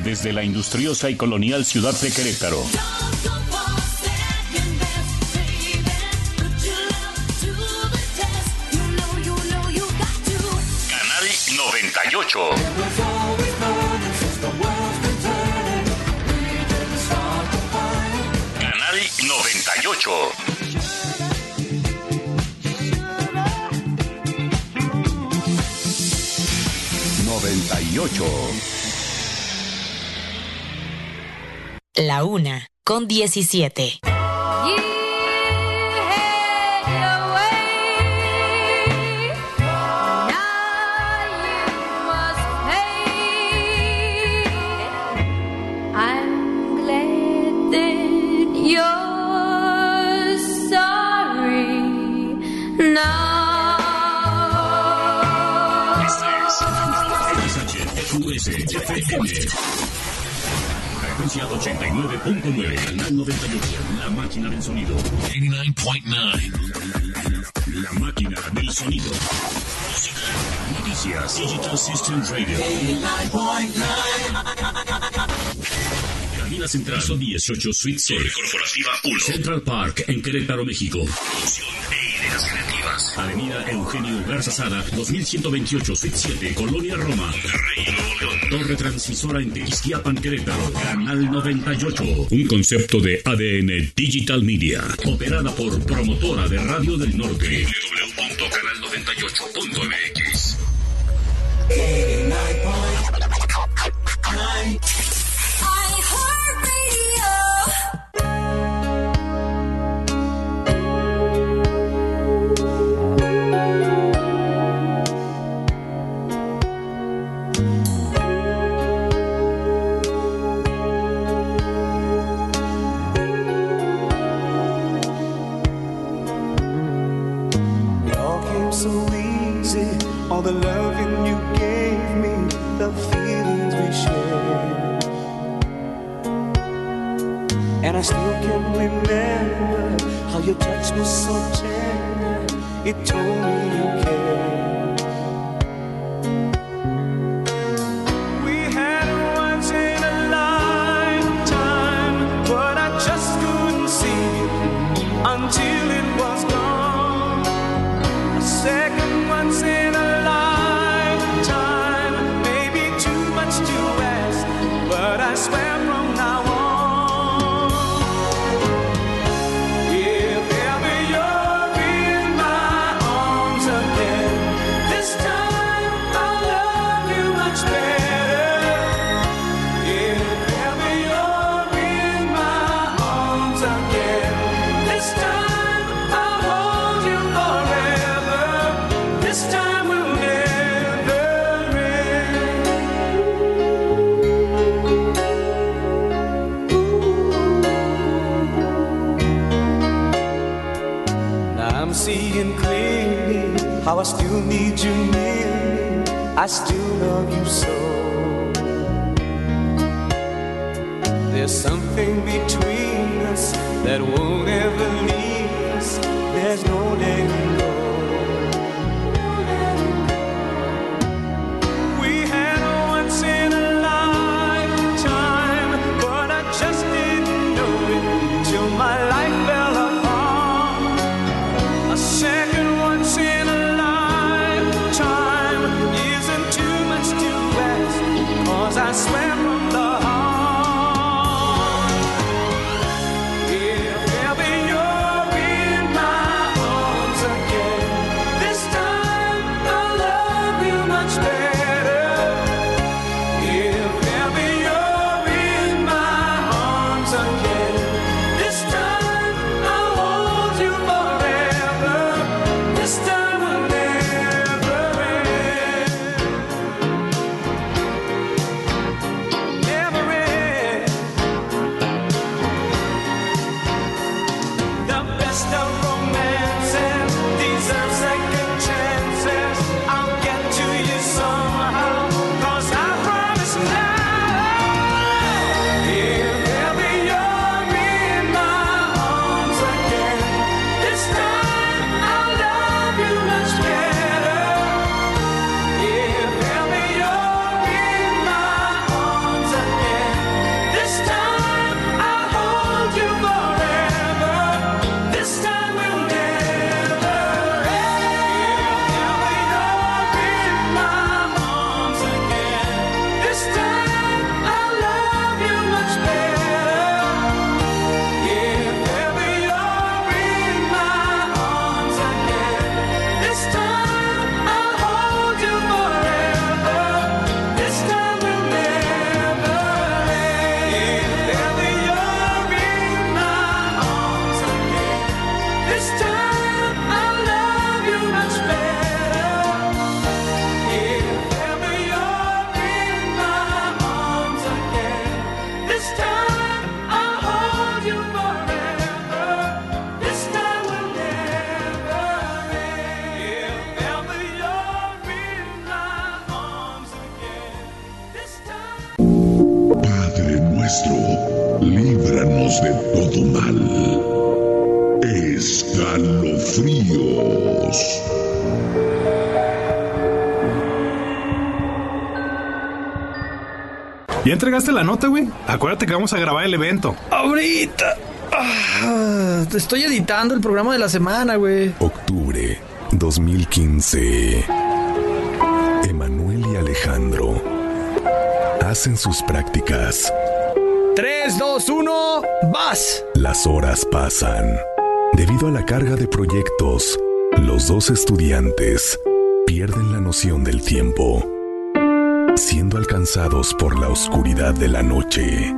desde la industriosa y colonial ciudad de Querétaro. Canal 98. Canal 98. 98. La 1:17. FM. Frecuencia 89.9, canal 98, la máquina del sonido. 89.9. La máquina del sonido. Música, noticias, Digital System Radio. 89.9. Cabina Central, 18, Suite C. Corporativa 1. Central Park, en Querétaro, México. Producción e ideas creativas. Avenida Eugenio Garza Sada, 2128, Suite 7, Colonia Roma, Monterrey, Nuevo León. Torre transmisora en Tequisquiapan, Querétaro. Canal 98. Un concepto de ADN Digital Media. Operada por Promotora de Radio del Norte. www.canal98.mx. All the loving you gave me, the feelings we shared, and I still can remember how your touch was so tender. It told me you cared. We had a once in a lifetime, but I just couldn't see it until it was gone. A second once in a I swear from now on, if ever you're in my arms again, this time I'll love you much better. If ever you're in my arms again, this time I'll hold you forever. This time will never end. I'm seeing clearly how I still need you near me. I still love you so. There's something between us that won't ever leave us. There's no letting go. We had a once in a lifetime, but I just didn't know it till my life fell apart. A second once in a lifetime isn't too much to ask, 'cause I swear from the heart, if ever you're in my arms again, this time I'll love you much better. If ever you're in my arms again, this time I'll hold you forever. This time will never end. nuestro, líbranos de todo mal. Escalofríos. ¿Ya entregaste la nota, güey? Acuérdate que vamos a grabar el evento. ¡Ahorita! Estoy editando el programa de la semana, güey. Octubre 2015. Emanuel y Alejandro hacen sus prácticas. 3, 2, 1, ¡vas! Las horas pasan. Debido a la carga de proyectos, los dos estudiantes pierden la noción del tiempo, siendo alcanzados por la oscuridad de la noche.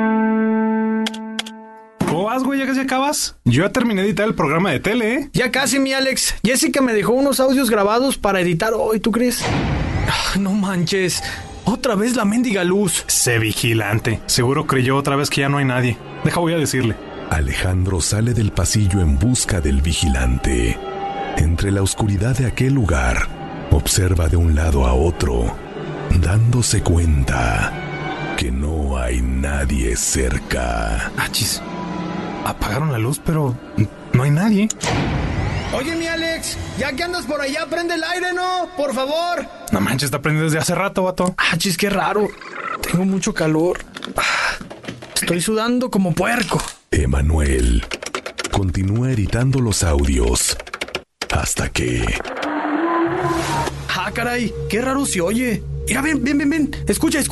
¿Cómo vas, güey? ¿Ya casi acabas? Yo ya terminé de editar el programa de tele, ¿eh? Ya casi, mi Alex. Jessica me dejó unos audios grabados para editar hoy, ¿tú crees? No manches. Otra vez la mendiga luz. Sé vigilante. Seguro creyó otra vez que ya no hay nadie. Voy a decirle. Alejandro sale del pasillo en busca del vigilante. Entre la oscuridad de aquel lugar, observa de un lado a otro, dándose cuenta que no hay nadie cerca. Achis. Apagaron la luz, pero no hay nadie. Oye, mi Alex, ya que andas por allá, prende el aire, ¿no? Por favor. No manches, está prendido desde hace rato, vato. Achis, qué raro. Tengo mucho calor. Estoy sudando como puerco. Emanuel continúa editando los audios hasta que... ¡Ah, caray! ¡Qué raro se oye! Mira, ven. Escucha.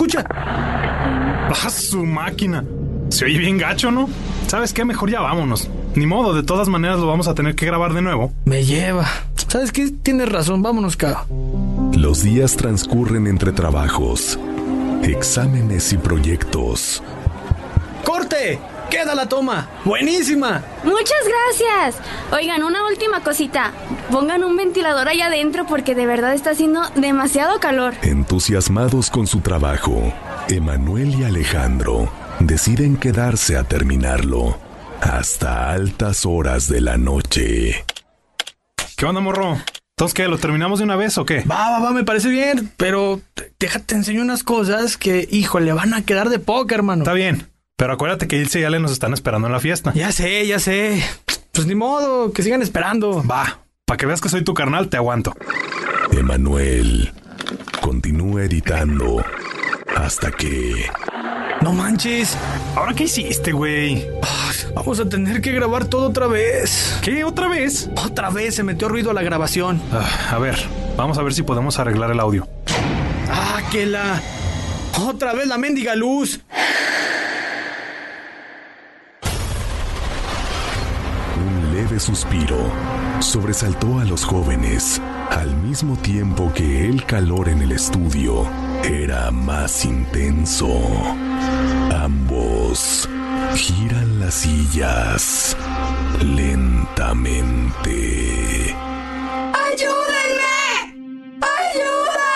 Su máquina. Se oye bien gacho, ¿no? ¿Sabes qué? Mejor ya vámonos. Ni modo, de todas maneras lo vamos a tener que grabar de nuevo. Me lleva. ¿Sabes qué? Tienes razón, vámonos, Cao. Los días transcurren entre trabajos, exámenes y proyectos. ¡Corte! ¡Queda la toma! ¡Buenísima! Muchas gracias. Oigan, una última cosita. Pongan un ventilador allá adentro porque de verdad está haciendo demasiado calor. Entusiasmados con su trabajo, Emanuel y Alejandro deciden quedarse a terminarlo hasta altas horas de la noche. ¿Qué onda, morro? ¿Entonces qué? ¿Lo terminamos de una vez o qué? Va, me parece bien. Pero déjate enseño unas cosas que, híjole, van a quedar de poca, hermano. Está bien. Pero acuérdate que Ilse y Ale nos están esperando en la fiesta. Ya sé. Pues ni modo, que sigan esperando. Va, para que veas que soy tu carnal, te aguanto. Emanuel continúa editando hasta que... No manches. ¿Ahora qué hiciste, güey? Vamos a tener que grabar todo otra vez. ¿Qué? ¿Otra vez? Otra vez se metió ruido a la grabación. A ver, vamos a ver si podemos arreglar el audio. Otra vez la mendiga luz. Un leve suspiro sobresaltó a los jóvenes, al mismo tiempo que el calor en el estudio era más intenso. Ambos giran las sillas lentamente. ¡Ayúdenme! ¡Ayuda!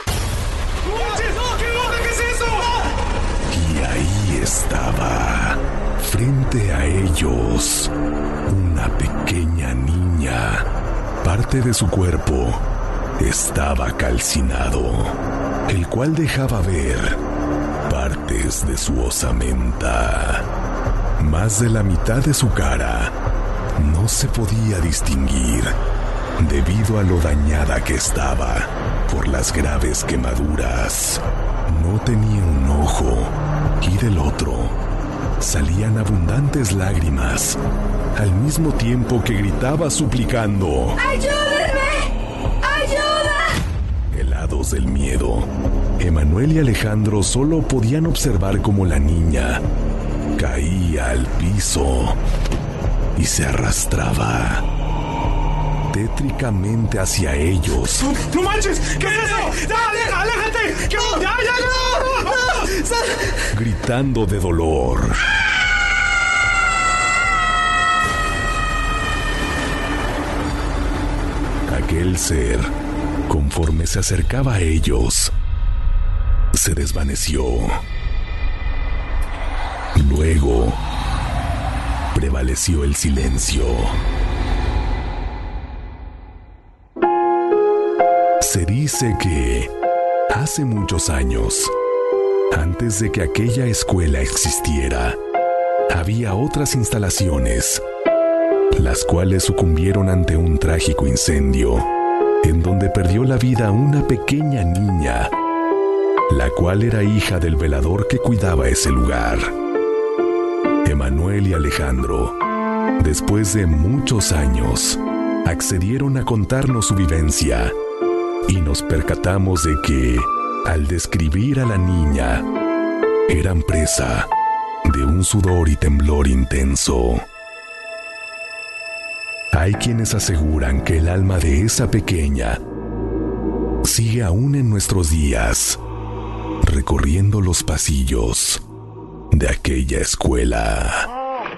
¿Qué es eso? Y ahí estaba, frente a ellos, una pequeña niña. Parte de su cuerpo estaba calcinado, el cual dejaba ver partes de su osamenta. Más de la mitad de su cara no se podía distinguir debido a lo dañada que estaba por las graves quemaduras. No tenía un ojo y del otro salían abundantes lágrimas, al mismo tiempo que gritaba suplicando: ¡Ayúdenme! ¡Ayuda! Helados del miedo, Emanuel y Alejandro solo podían observar cómo la niña caía al piso y se arrastraba tétricamente hacia ellos. ¡No manches! ¿Qué es eso? ¡Ya, aléjate! ¡Ya! Gritando de dolor. Aquel ser, conforme se acercaba a ellos, se desvaneció. Luego, prevaleció el silencio. Se dice que hace muchos años Antes de que aquella escuela existiera, había otras instalaciones, las cuales sucumbieron ante un trágico incendio, en donde perdió la vida una pequeña niña, la cual era hija del velador que cuidaba ese lugar. Emanuel y Alejandro, después de muchos años, accedieron a contarnos su vivencia y nos percatamos de que, al describir a la niña, eran presa de un sudor y temblor intenso. Hay quienes aseguran que el alma de esa pequeña sigue aún en nuestros días, recorriendo los pasillos de aquella escuela.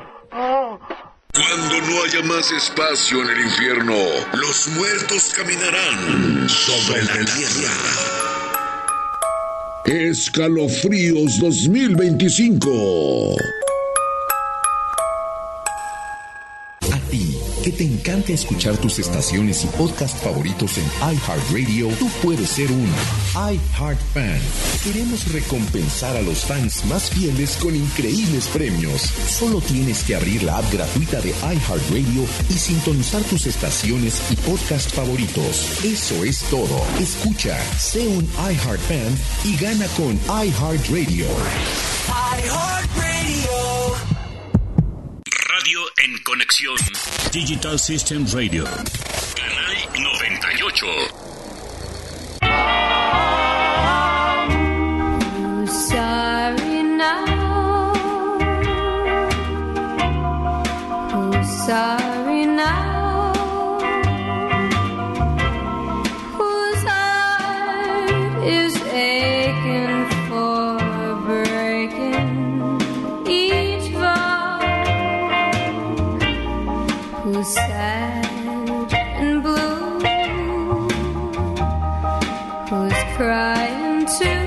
Cuando no haya más espacio en el infierno, los muertos caminarán sobre la tierra. Escalofríos 2025. A ti, que te encanta escuchar tus estaciones y podcast favoritos en iHeartRadio, tú puedes ser un iHeartFan. Queremos recompensar a los fans más fieles con increíbles premios. Solo tienes que abrir la app gratuita de iHeartRadio y sintonizar tus estaciones y podcast favoritos. Eso es todo. Escucha, sé un iHeartFan y gana con iHeartRadio. iHeartRadio. Radio en conexión. Digital System Radio. Canal 98. Sorry now. Who's sorry now? Whose heart is aching for breaking each vow? Who's sad and blue? Who's crying too?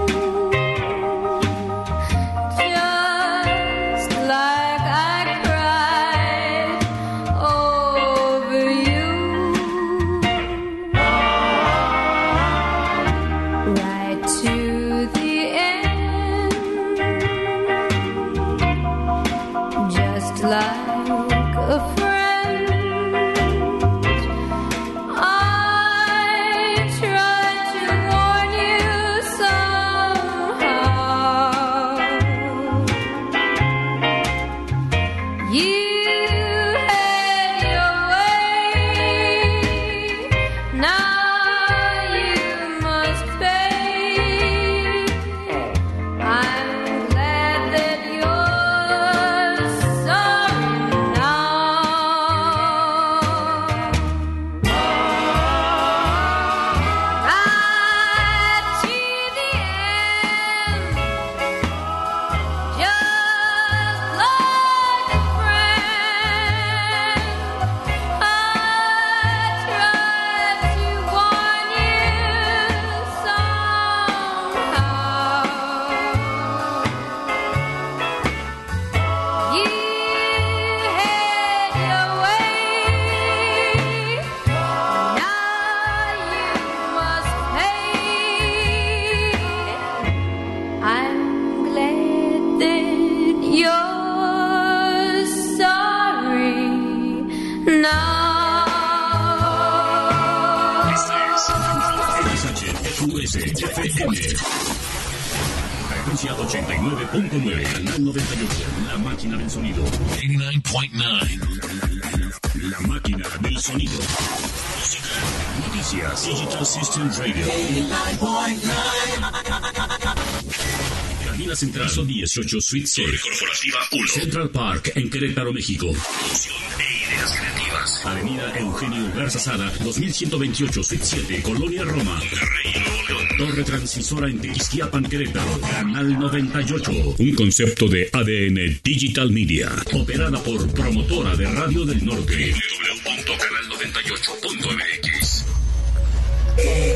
Frecuencia 89.9, canal 98, la máquina del sonido. 89.9, la máquina del sonido. Música, noticias, Digital System Radio. 89.9. Cabina Central, 18 Suite C, Corporativa 1, Central Park, en Querétaro, México. Producción e ideas creativas. Avenida Eugenio Garza Sada, 2128, Suite 7, Colonia Roma, Monterrey, Nuevo León. Torre transmisora en Tequisquiapan, Querétaro, canal 98. Un concepto de ADN Digital Media, operada por Promotora de Radio del Norte. www.canal98.mx.